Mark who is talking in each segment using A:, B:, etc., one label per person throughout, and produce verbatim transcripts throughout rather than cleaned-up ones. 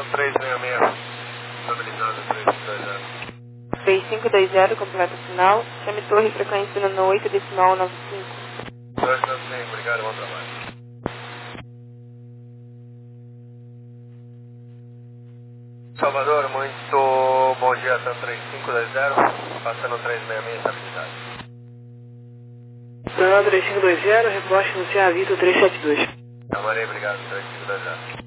A: três seis seis, estabilizado três cinco dois zero.
B: três cinco dois zero, completo final. Chame torre, frequência no oito decimal nove cinco.
A: dois nove cinco, obrigado, bom trabalho. Salvador, muito bom dia, Tan três cinco dois zero, passando três seis seis, estabilidade.
C: Tan três cinco dois zero, reposte no Serra Vitor três sete dois.
A: Camarei, obrigado, três cinco dois zero.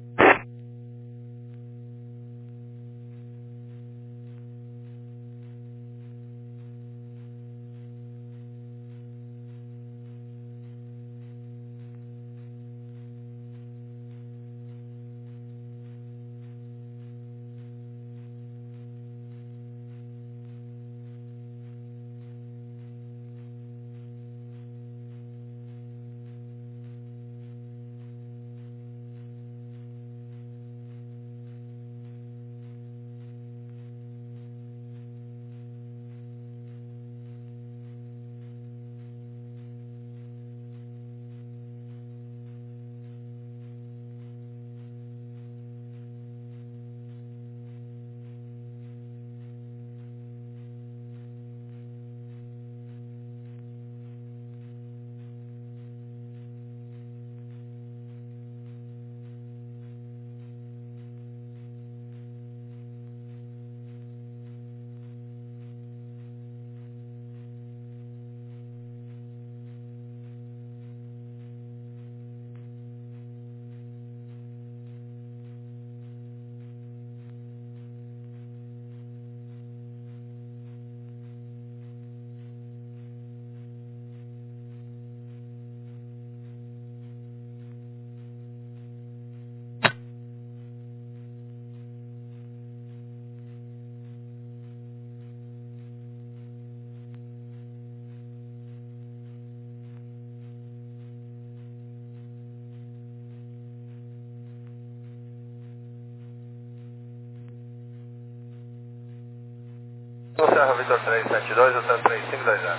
A: No Serra Vitor três sete dois, o Tan três cinco dois zero.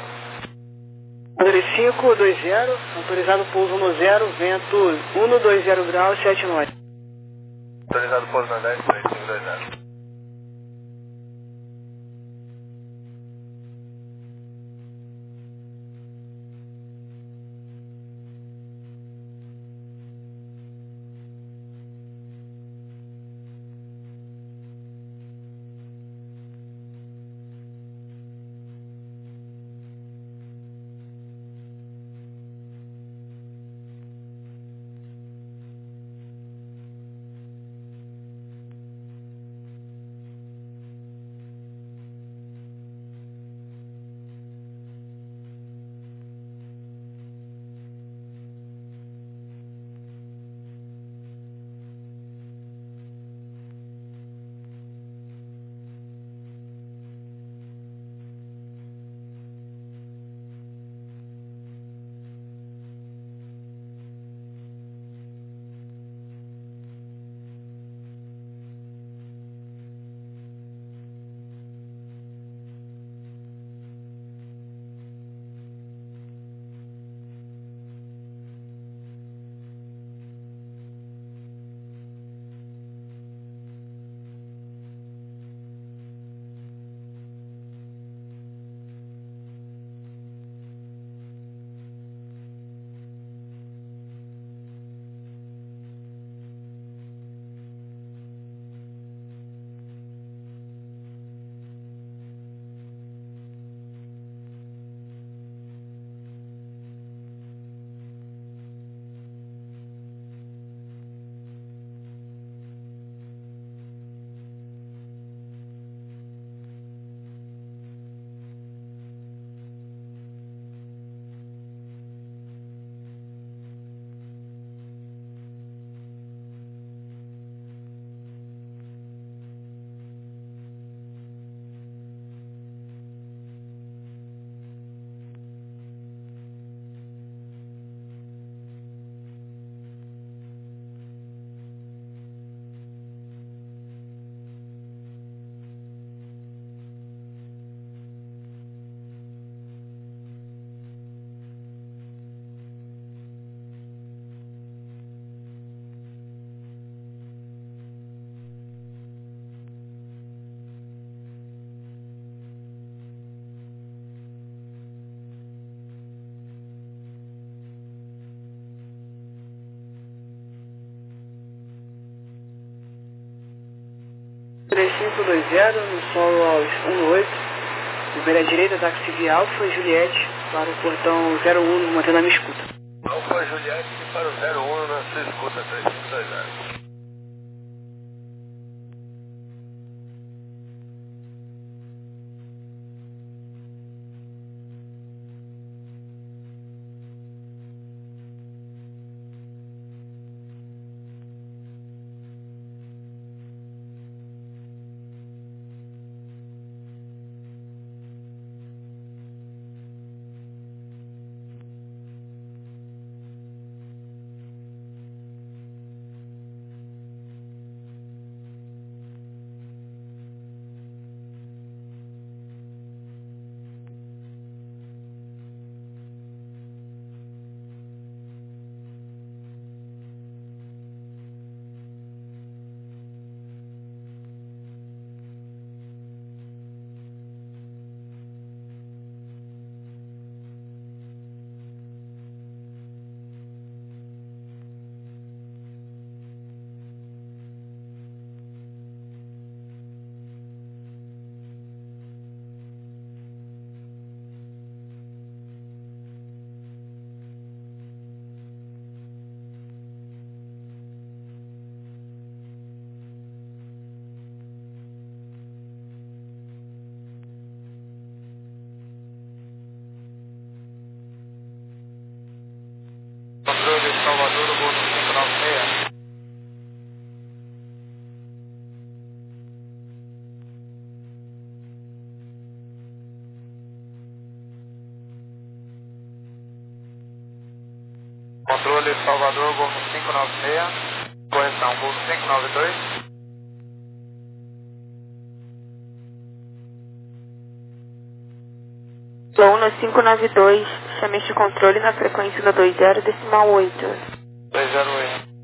C: três cinco dois zero, autorizado pouso no zero, vento um dois zero graus, sete nove.
A: Autorizado pouso na dez, três cinco dois zero.
C: três cinco dois zero, no solo aos um oito. Beira direita, táxi via Alfa, Juliette, para o portão zero um, mantendo a minha escuta.
A: Alfa Juliette para o zero um na sua escuta, três cinco dois zero. Controle Salvador, o voo cinco nove seis. Controle Salvador, voo cinco nove seis. Correção, voo cinco nove dois.
B: Luna cinco nove dois, chame este controle na frequência do dois zero decimal oito.
A: dois zero oito.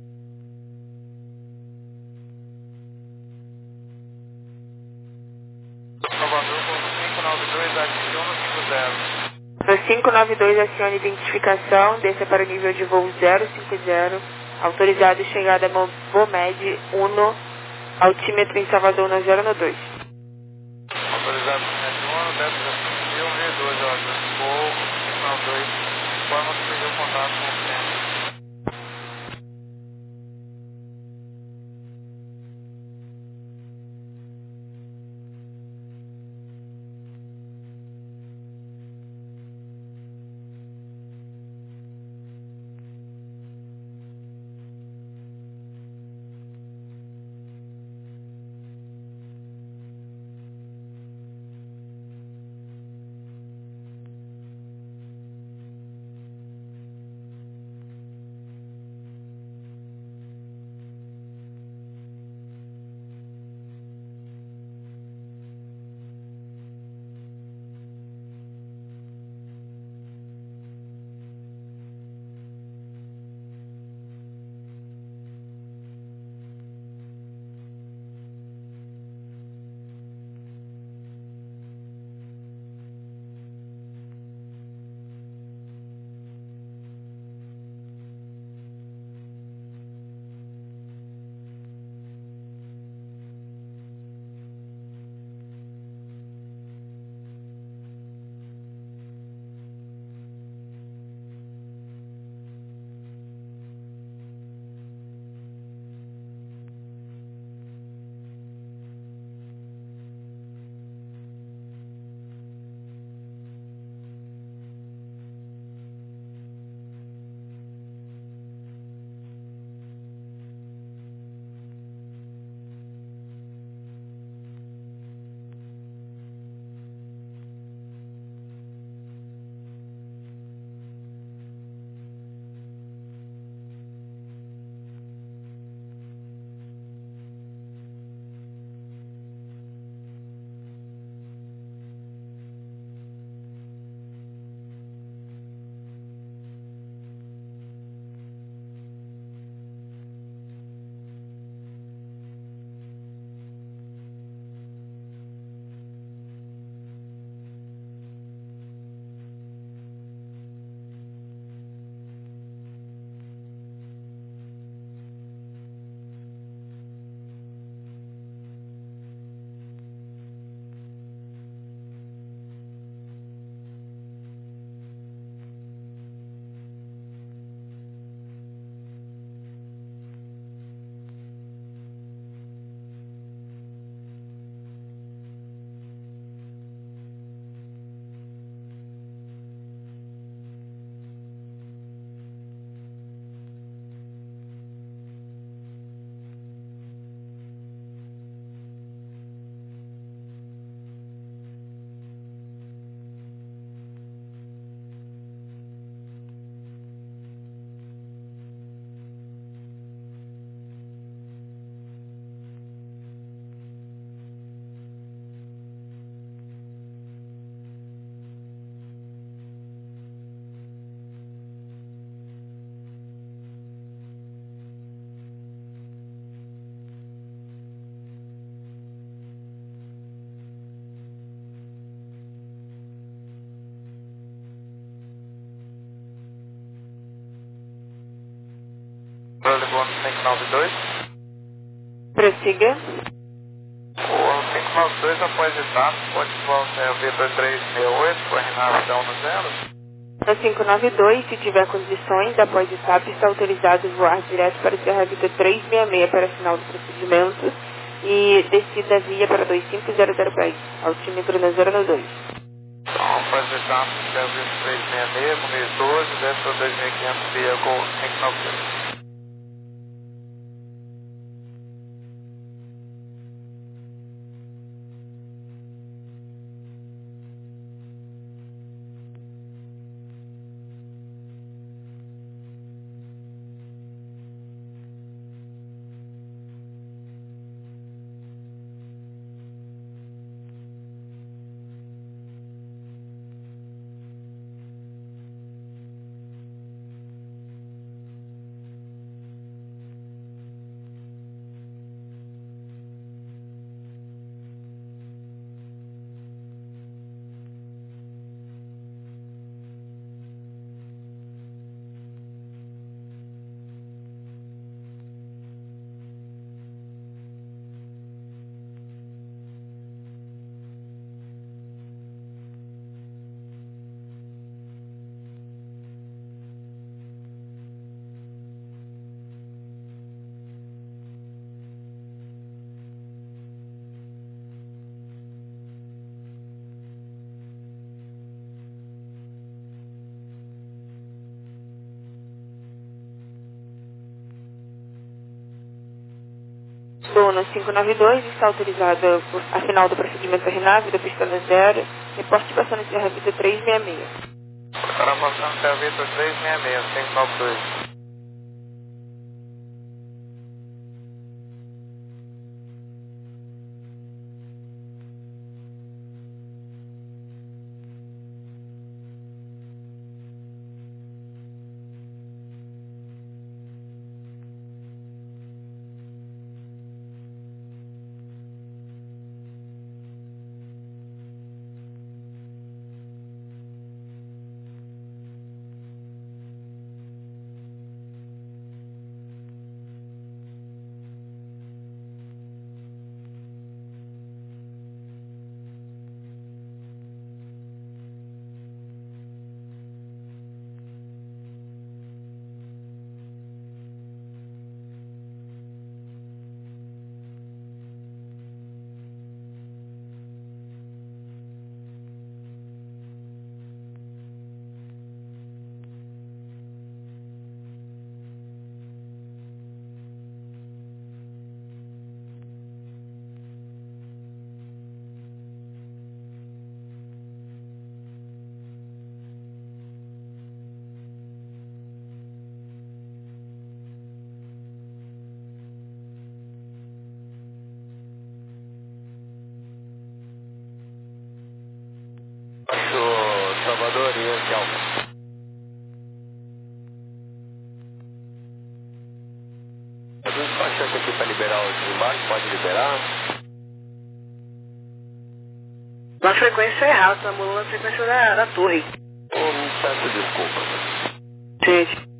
A: Salvador, voo cinco nove dois, adiciona cinco zero.
B: No cinco nove dois, acione identificação, desça para o nível de voo zero cinco zero, autorizado chegada a Momed um, altímetro em Salvador na zero dois.
A: Autorizado Momed um, deve ser um V dois, ó, voo cinco nove dois, forma que perdeu contato com o centro. ligou no cinco nove dois.
B: Prossiga.
A: O cinco nove dois após etapa, pode voltar é o V dois três seis oito, coordenação no zero.
B: No cinco nove dois, se tiver condições, após etapa, está autorizado voar direto para Serra Vita trezentos e sessenta e seis para final do procedimento e descida via para dois cinco zero zero para altímetro na zero dois.
A: Então, após etapa, Serra Vita trezentos e sessenta e seis, Muniz doze, desce para dois mil e quinhentos via Gol cinco nove dois.
B: Dona cinco nove dois está autorizada por, a final do procedimento da RENAV da pista zero. Reporte passando Serra Vita trezentos e sessenta e seis.
A: Para passando Serra Vita trezentos e sessenta e seis, cinco nove dois. Baixo Salvador e esse Alfa. Algum despachante aqui para liberar o desembarque, pode liberar?
C: A frequência é errada, tá anulando a frequência da, da torre.
A: Oh, peço desculpa.
C: Gente.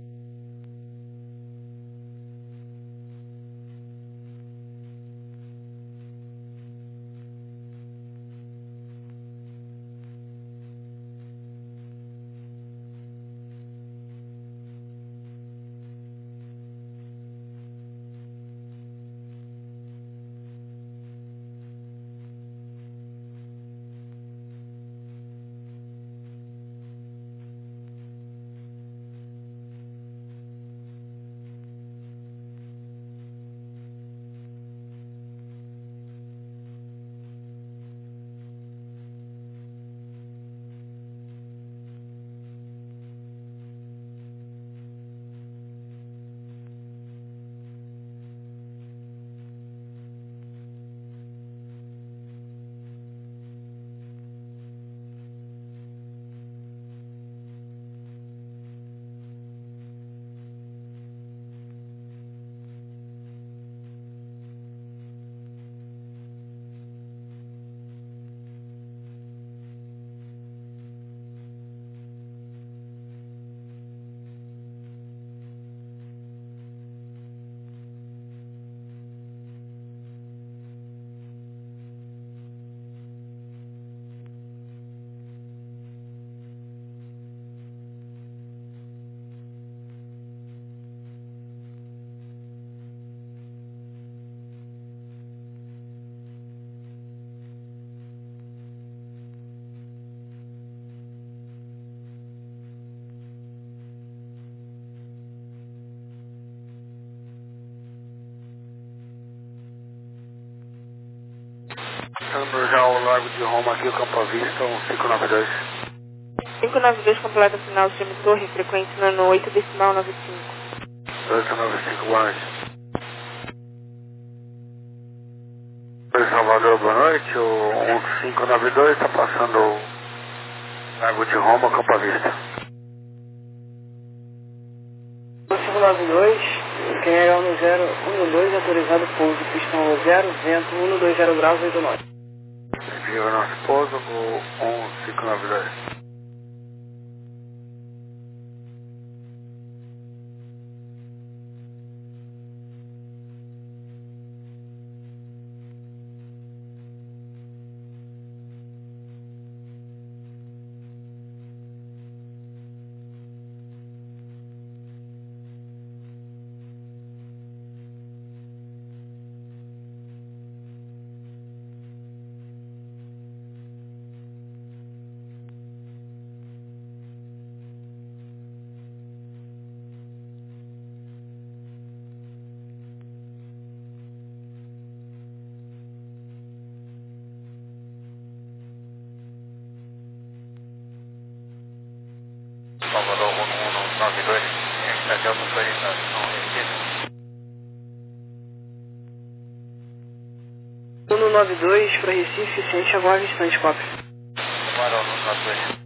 A: Lago de Roma aqui, o Campo à Vista, um cinco nove dois.
B: cinco nove dois completa final, chame torre, frequência nono oito, decimal nove cinco.
A: oito nove cinco, boa noite. Oi, Salvador, boa noite. O um cinco nove dois está passando o Lago de Roma, Campo à Vista.
C: um cinco nove dois, quem é o zero um dois, autorizado pouso, pistão zero, vento um dois zero graus, oito nove.
A: Viva nosso pouso, o um cinco nove dois. Salvador, um um nove dois, está de autorização Recife.
C: um nove dois para Recife, ciente agora, distante, cópia.
A: Tubarão, um nove dois.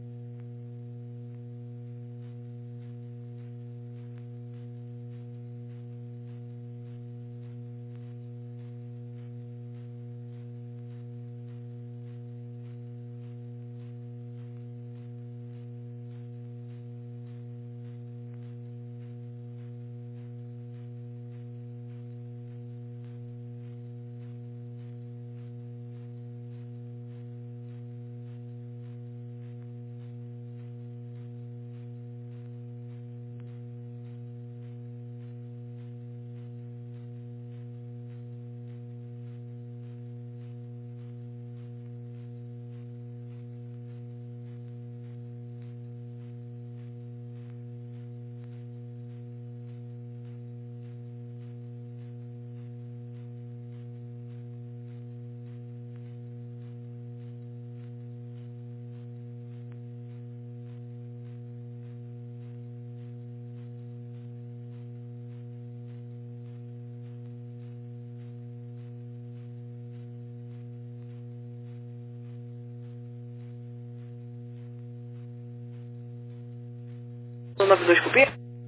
C: um nove dois, copia?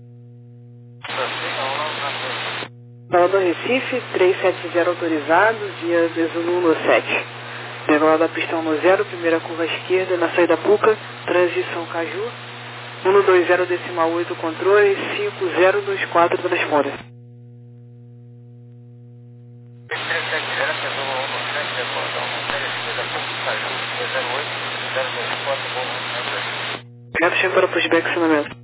C: Salvador, Recife, trezentos e setenta autorizado, dia dezoito sete. Degola da pistão no zero, primeira curva à esquerda, na saída Puca, transição Caju. um dois zero decimal oito, controle, cinco zero dois quatro, transponder. Reto, chega para pushback, acionamento.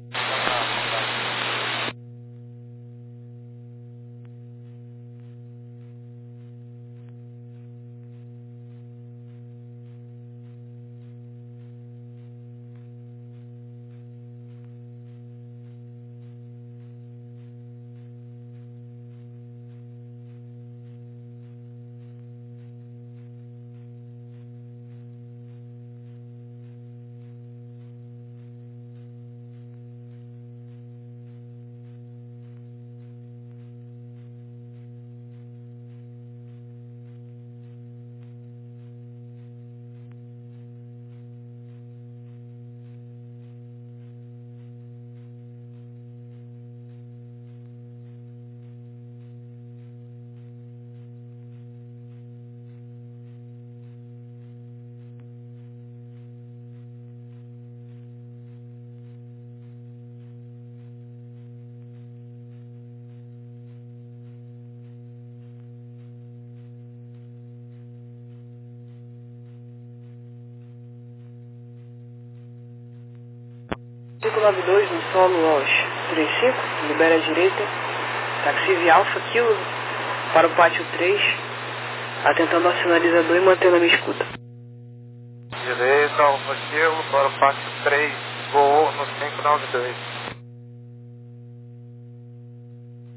C: cinco nove dois no solo aos trinta e cinco, libera a direita, taxi via Alfa, Kilo, para o pátio três, atentando ao sinalizador e mantendo a minha escuta.
A: Direita, Alfa Kilo, para o pátio três, voo no cinco nove dois.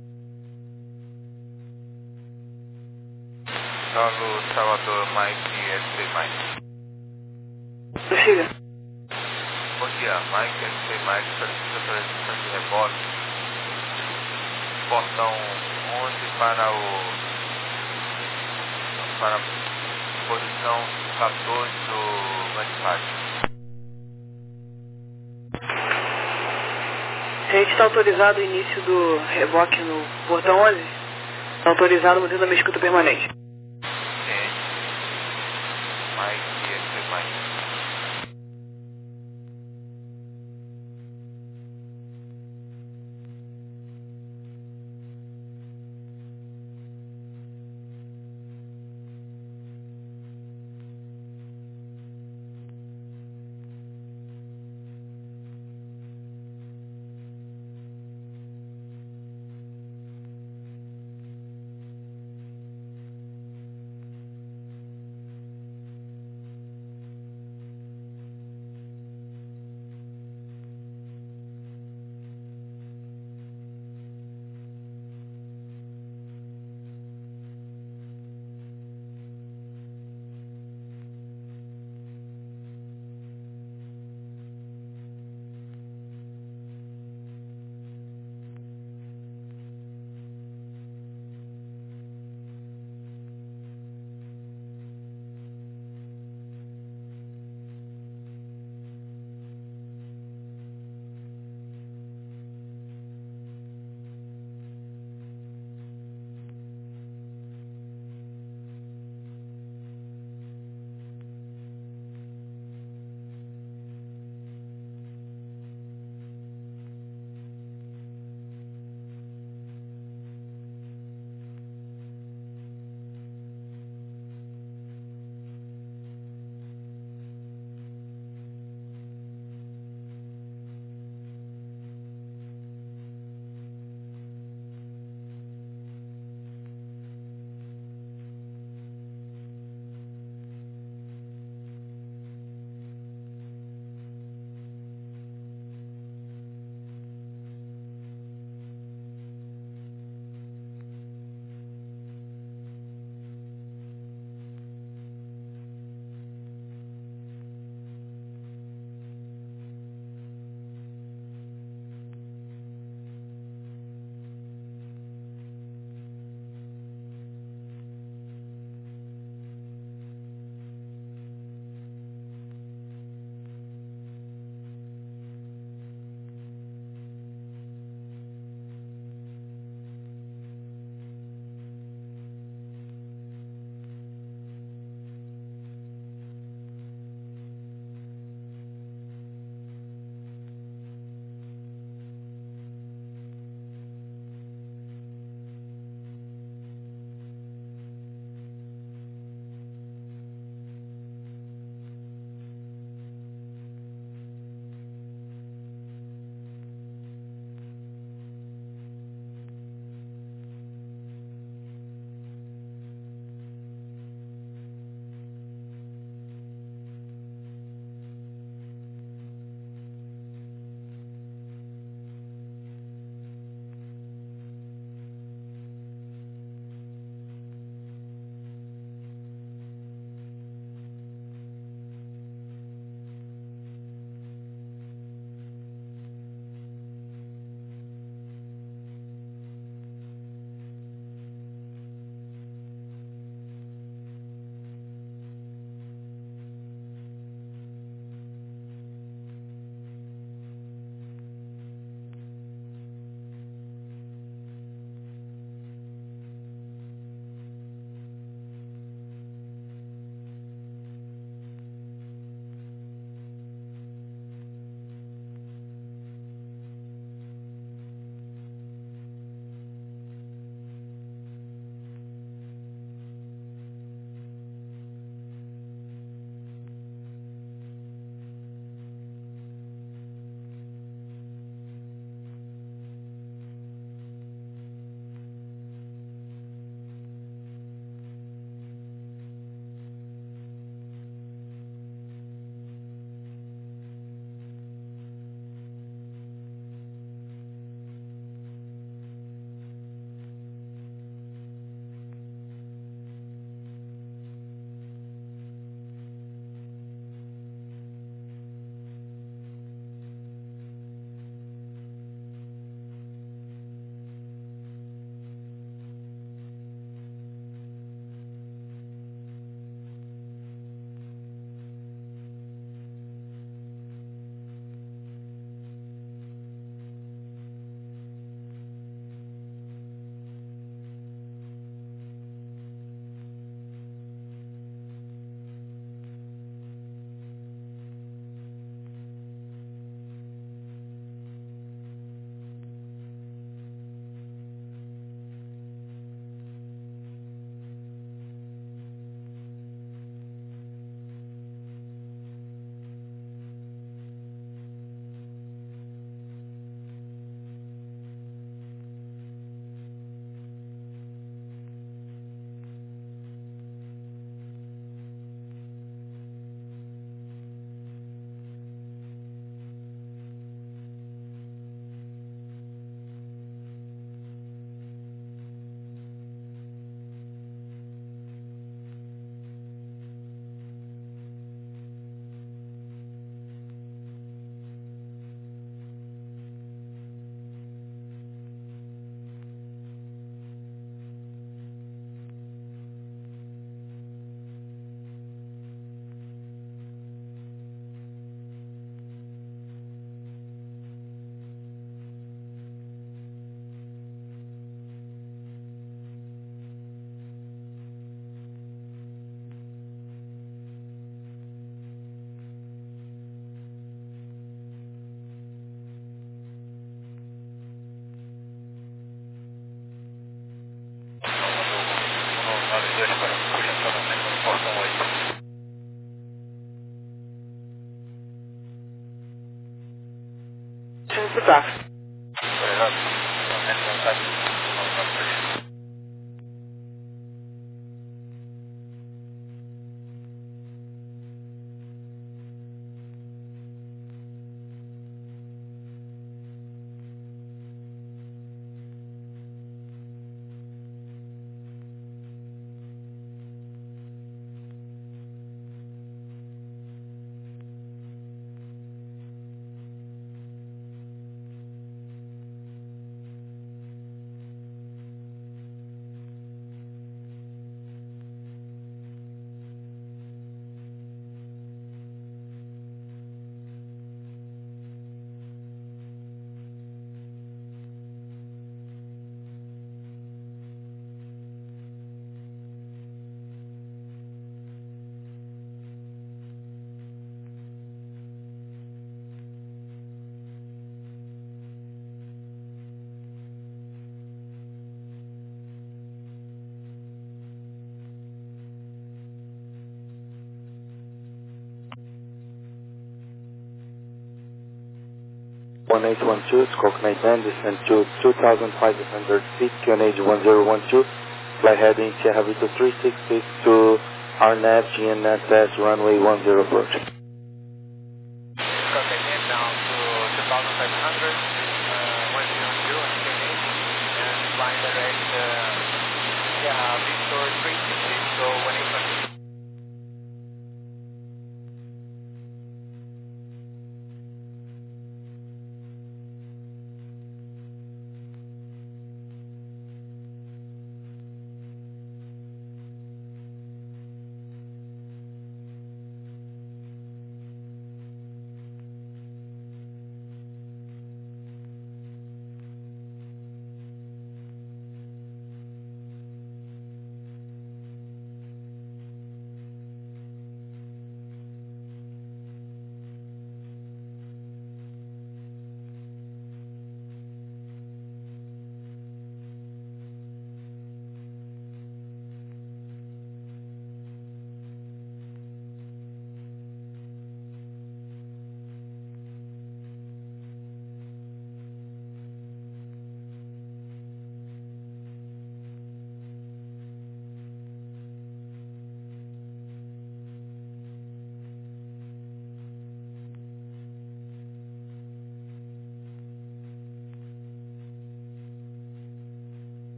A: Solo Salvador, Mike S C mais.
C: Prossiga.
A: Bom dia, Mike S C mais, solicita autorização de reboque. Portão onze para o... para a posição quatorze do Manifácio.
C: A gente está autorizado o início do reboque no portão onze? Está autorizado mantendo a minha escuta permanente.
A: Sim. Mike S C mais.
C: pro táxi.
A: Autorizado. Somente um táxi. Vamos lá, três.
D: one eight one two, it's Coconut Band, descend to two thousand five hundred feet, Q N H one zero one two, fly heading Sierra Vito three six six to R N A V G N S S runway one zero approach.
A: Coconut down to two thousand five hundred, uh, one zero two on Q N H, and flying direct uh, Sierra Victor three six six, so one eight one two.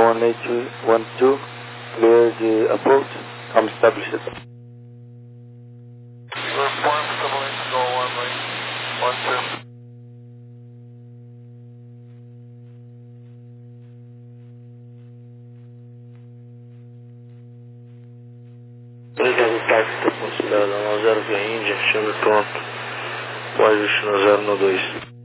D: one eight one two, clear the approach, come establish it.
A: Reform, double eight, go one eight one two.
E: Obrigado, táxi, está considerado um zero via Índia, chame pronto, pode destino zero no dois.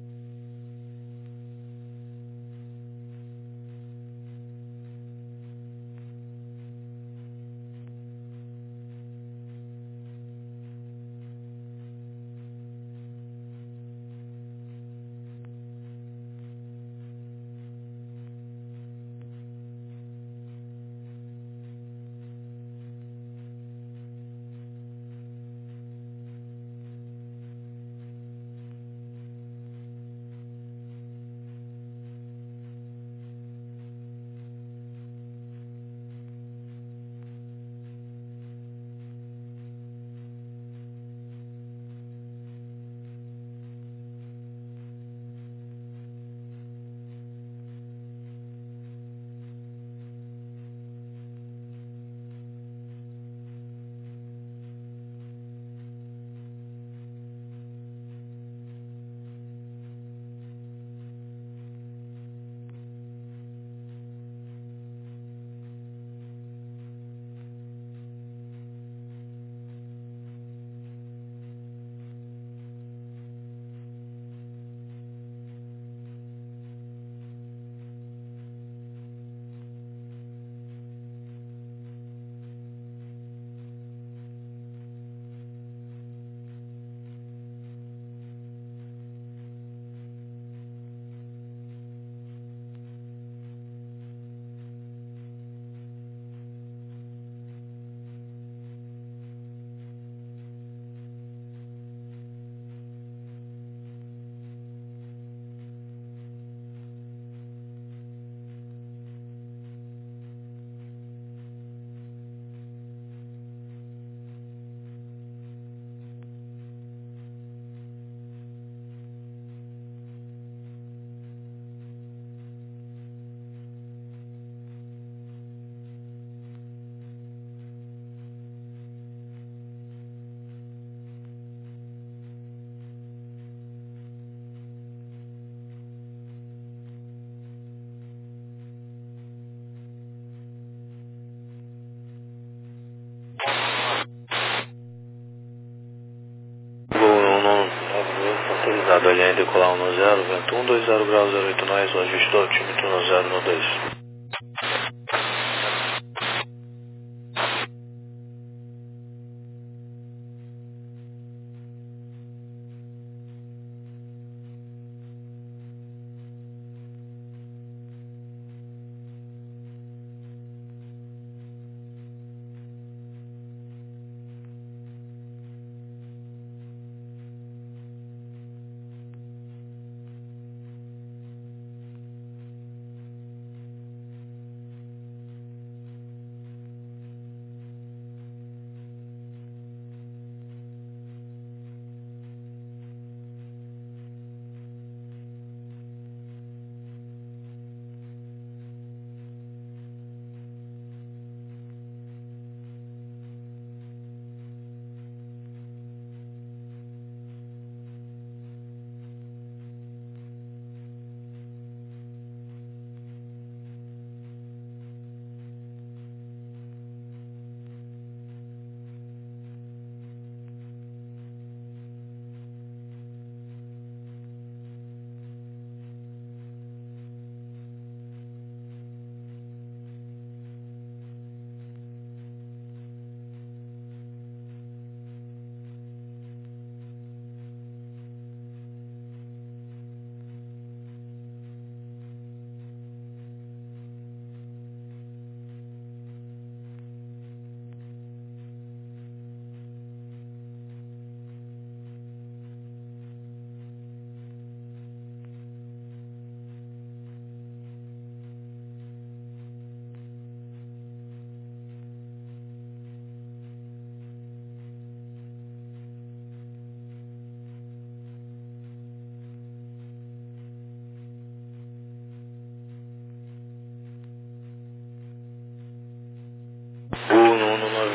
E: Autorizado, a linha decolar um no zero, vento um dois zero graus zero oito nós, o ajustou, altimetro no zero no dois.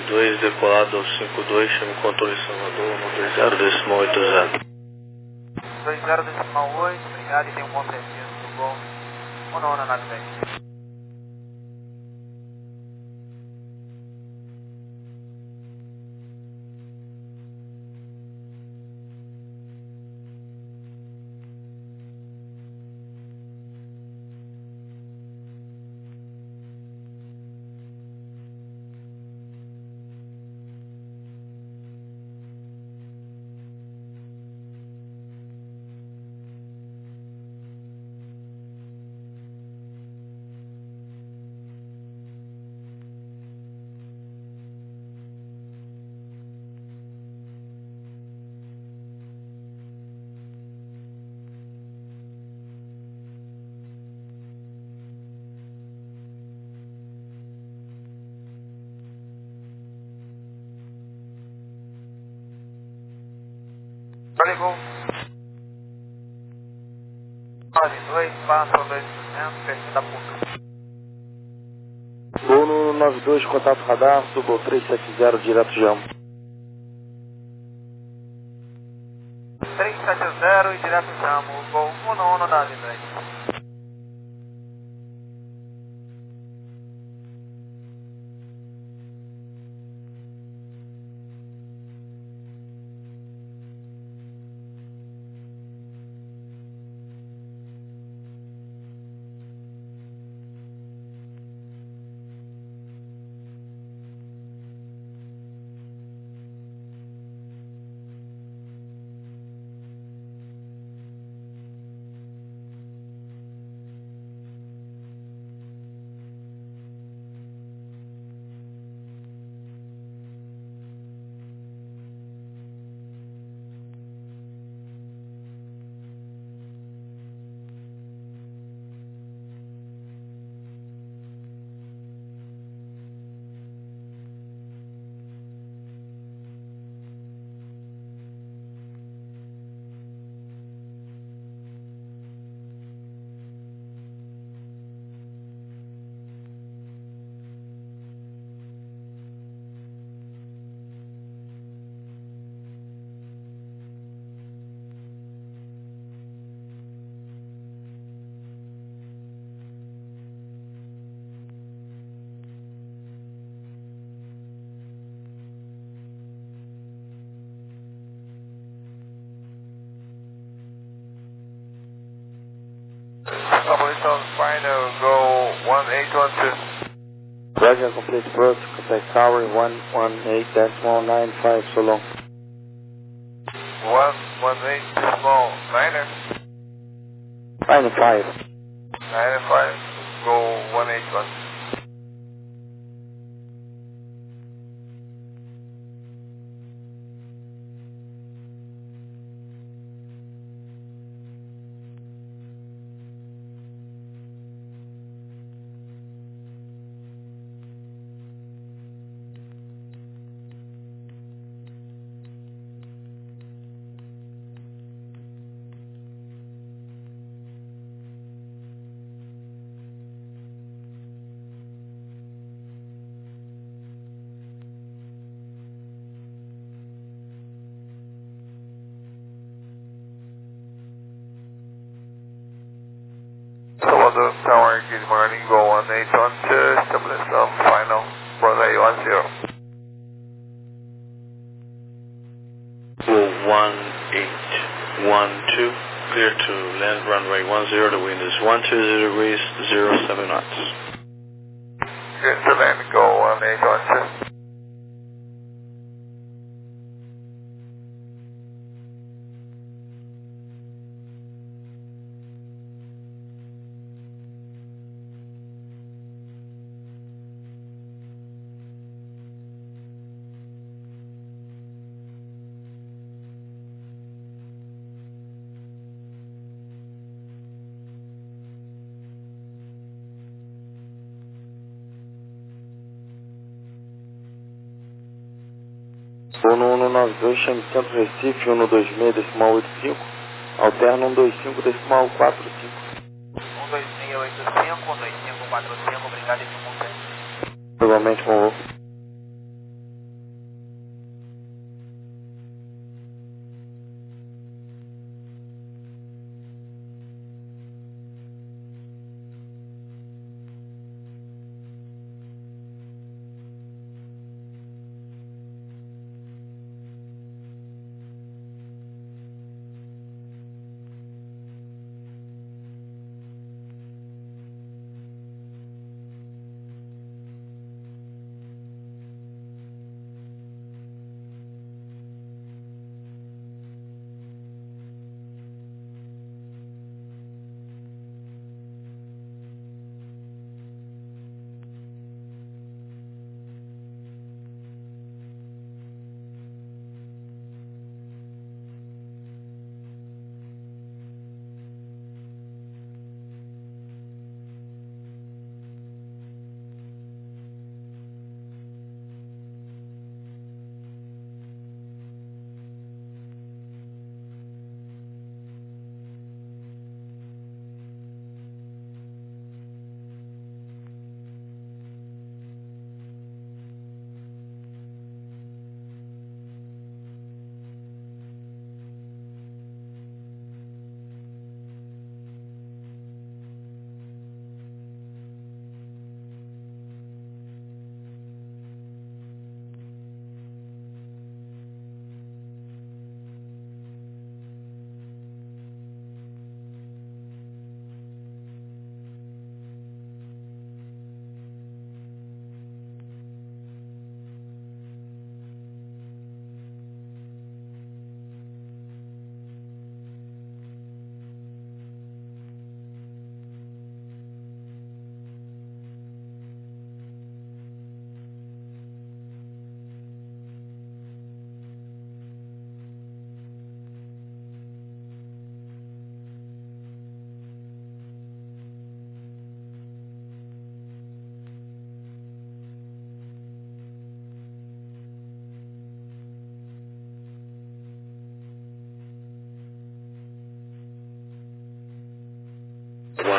E: dois, decolado ao cinco dois, chame controle Salvador, um dois zero decimal oito zero.
A: dois zero decimal oito, obrigado e tenha um bom serviço, tudo bom? Ou não, nada bem. Ligou. nove dois, passa dois por cento, perfil da PUC.
D: Voo no nove dois, contato radar, subo três sete zero, direto Jamo.
A: três sete zero e direto Jamo, voo um um da Libre. Operations final, go one eight one two.
D: Roger, complete approach, contact tower one one eight decimal nine five, so long.
A: one one eight decimal niner.
D: nine five.
A: nine five, go one eight one. Salvador Tower, good morning, go one eight one two, establish some final, Brother one zero.
E: Go one eight one two, clear to land runway one zero, the wind is one two zero degrees, zero seven knots.
A: Good to land, go one eight one two.
D: Voo no um nove dois, chame Centro Recife, um dois seis decimal oito cinco, alterna um dois cinco decimal quatro cinco.
A: um dois seis oito cinco, um dois cinco quatro cinco, obrigado e tenha um bom tempo.
D: Igualmente, com o voo.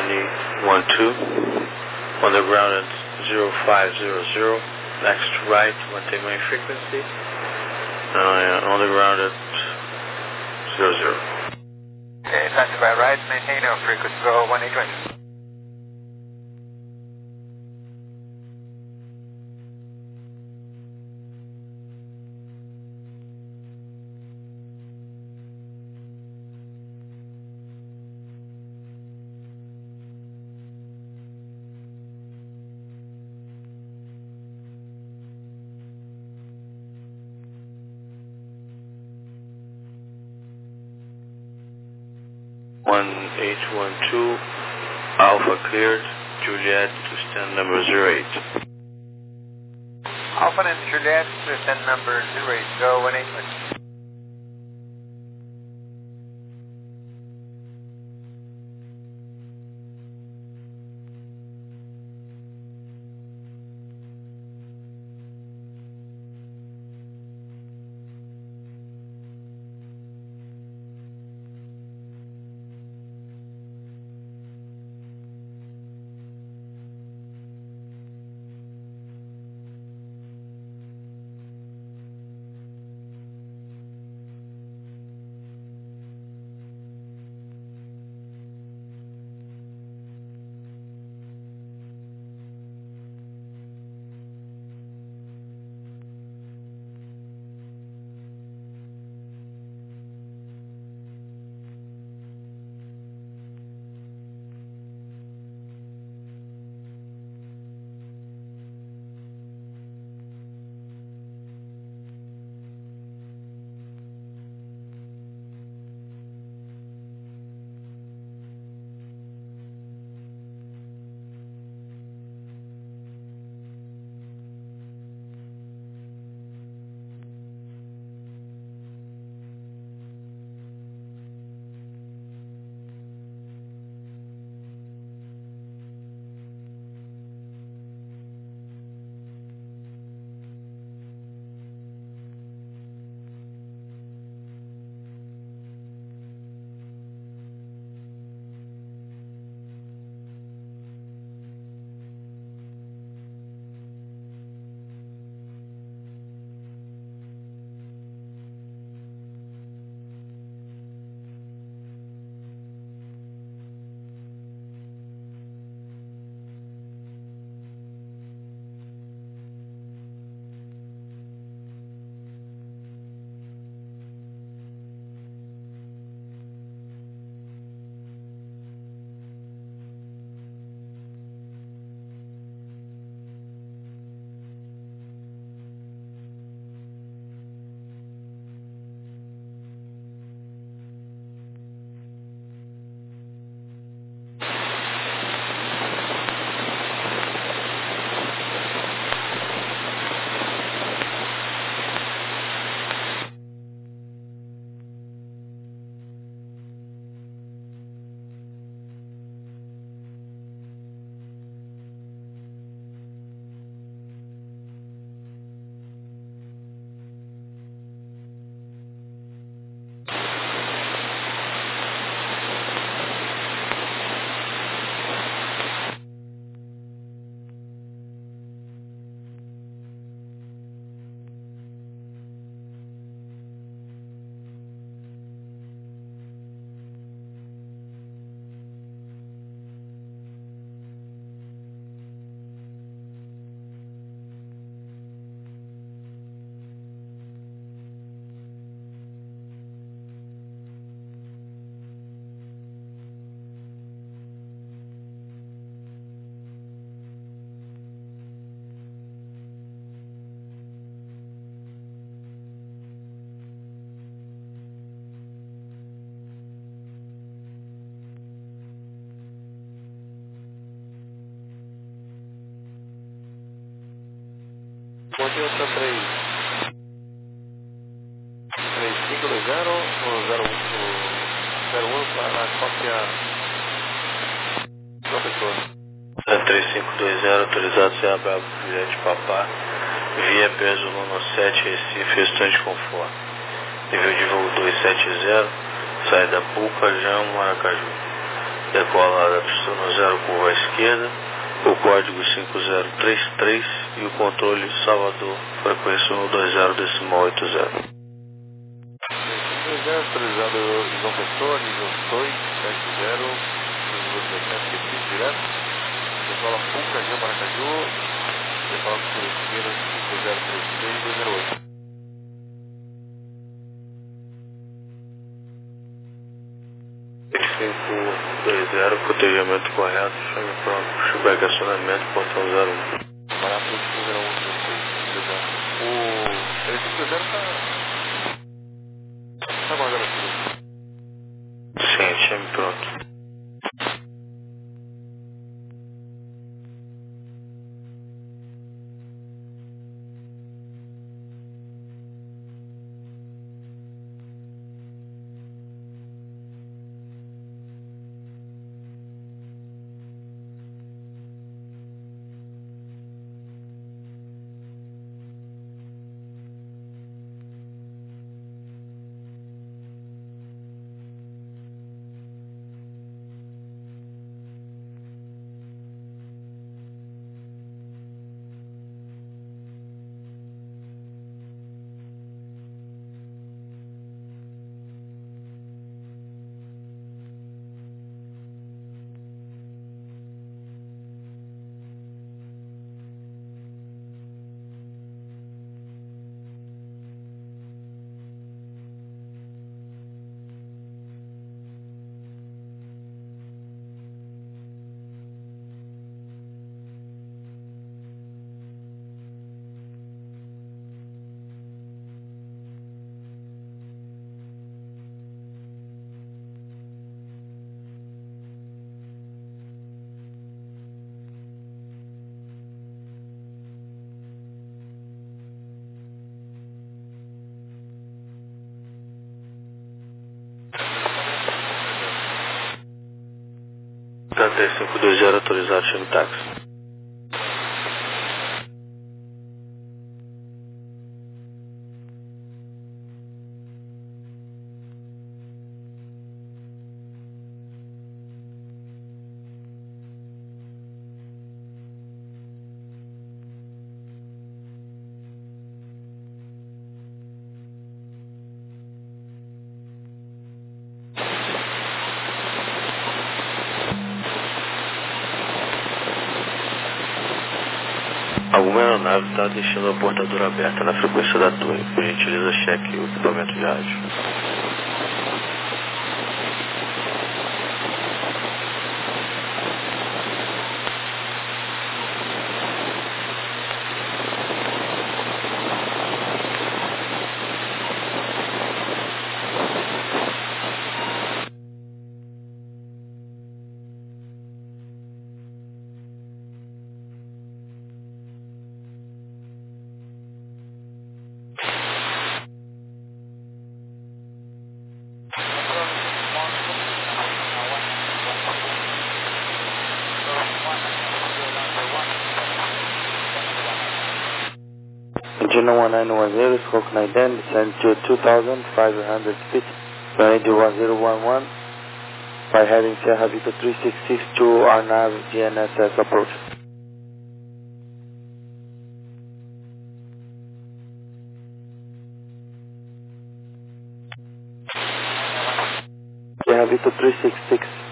E: eight one two. On the ground at zero five zero zero. Next right, maintain main frequency. Uh, on the ground at zero zero.
A: Okay, taxi by right, maintain your frequency, go one eight twenty.
E: one eight one two, Alpha cleared, Juliet to stand number zero eight.
A: Alpha and Juliet to stand number zero eight, go one eight twenty.
E: Delta três cinco dois zero ou zero um para a cópia professor. três cinco dois zero autorizado C A Bravo Juliette Papá, via peso Luna sete, Recife, restante conforme. Nível de voo duzentos e setenta, saída Puca, Jão, Maracaju. decola da pista zero curva à esquerda, o código cinco zero três três e o controle Salvador, frequência um dois zero decimal oito zero.
A: cinco zero, autorizado João Pessoa, nível dois sete zero, duzentos e sessenta direto, decola Puca, Rio Maracaju, decola por esquerda cinco zero três seis dois zero oito.
E: cinco dois zero, protegimento correto, chame pronto, pushback acionamento, portão zero um.
A: Vai para o cinco zero um dezesseis. O ele cinco zero está... Está guardando aqui.
E: Sim, chame pronto. K T cinco dois zero autorizado, chame táxi. Alguma aeronave está deixando a portadora aberta na frequência da torre. Por gentileza, cheque o equipamento de rádio.
D: Engine one nine one zero, Squawk nine ten, descend to two thousand five hundred feet, runway one zero one one, by heading Sierra Victor three six six to R N A V G N S S approach. Sierra Victor three six six.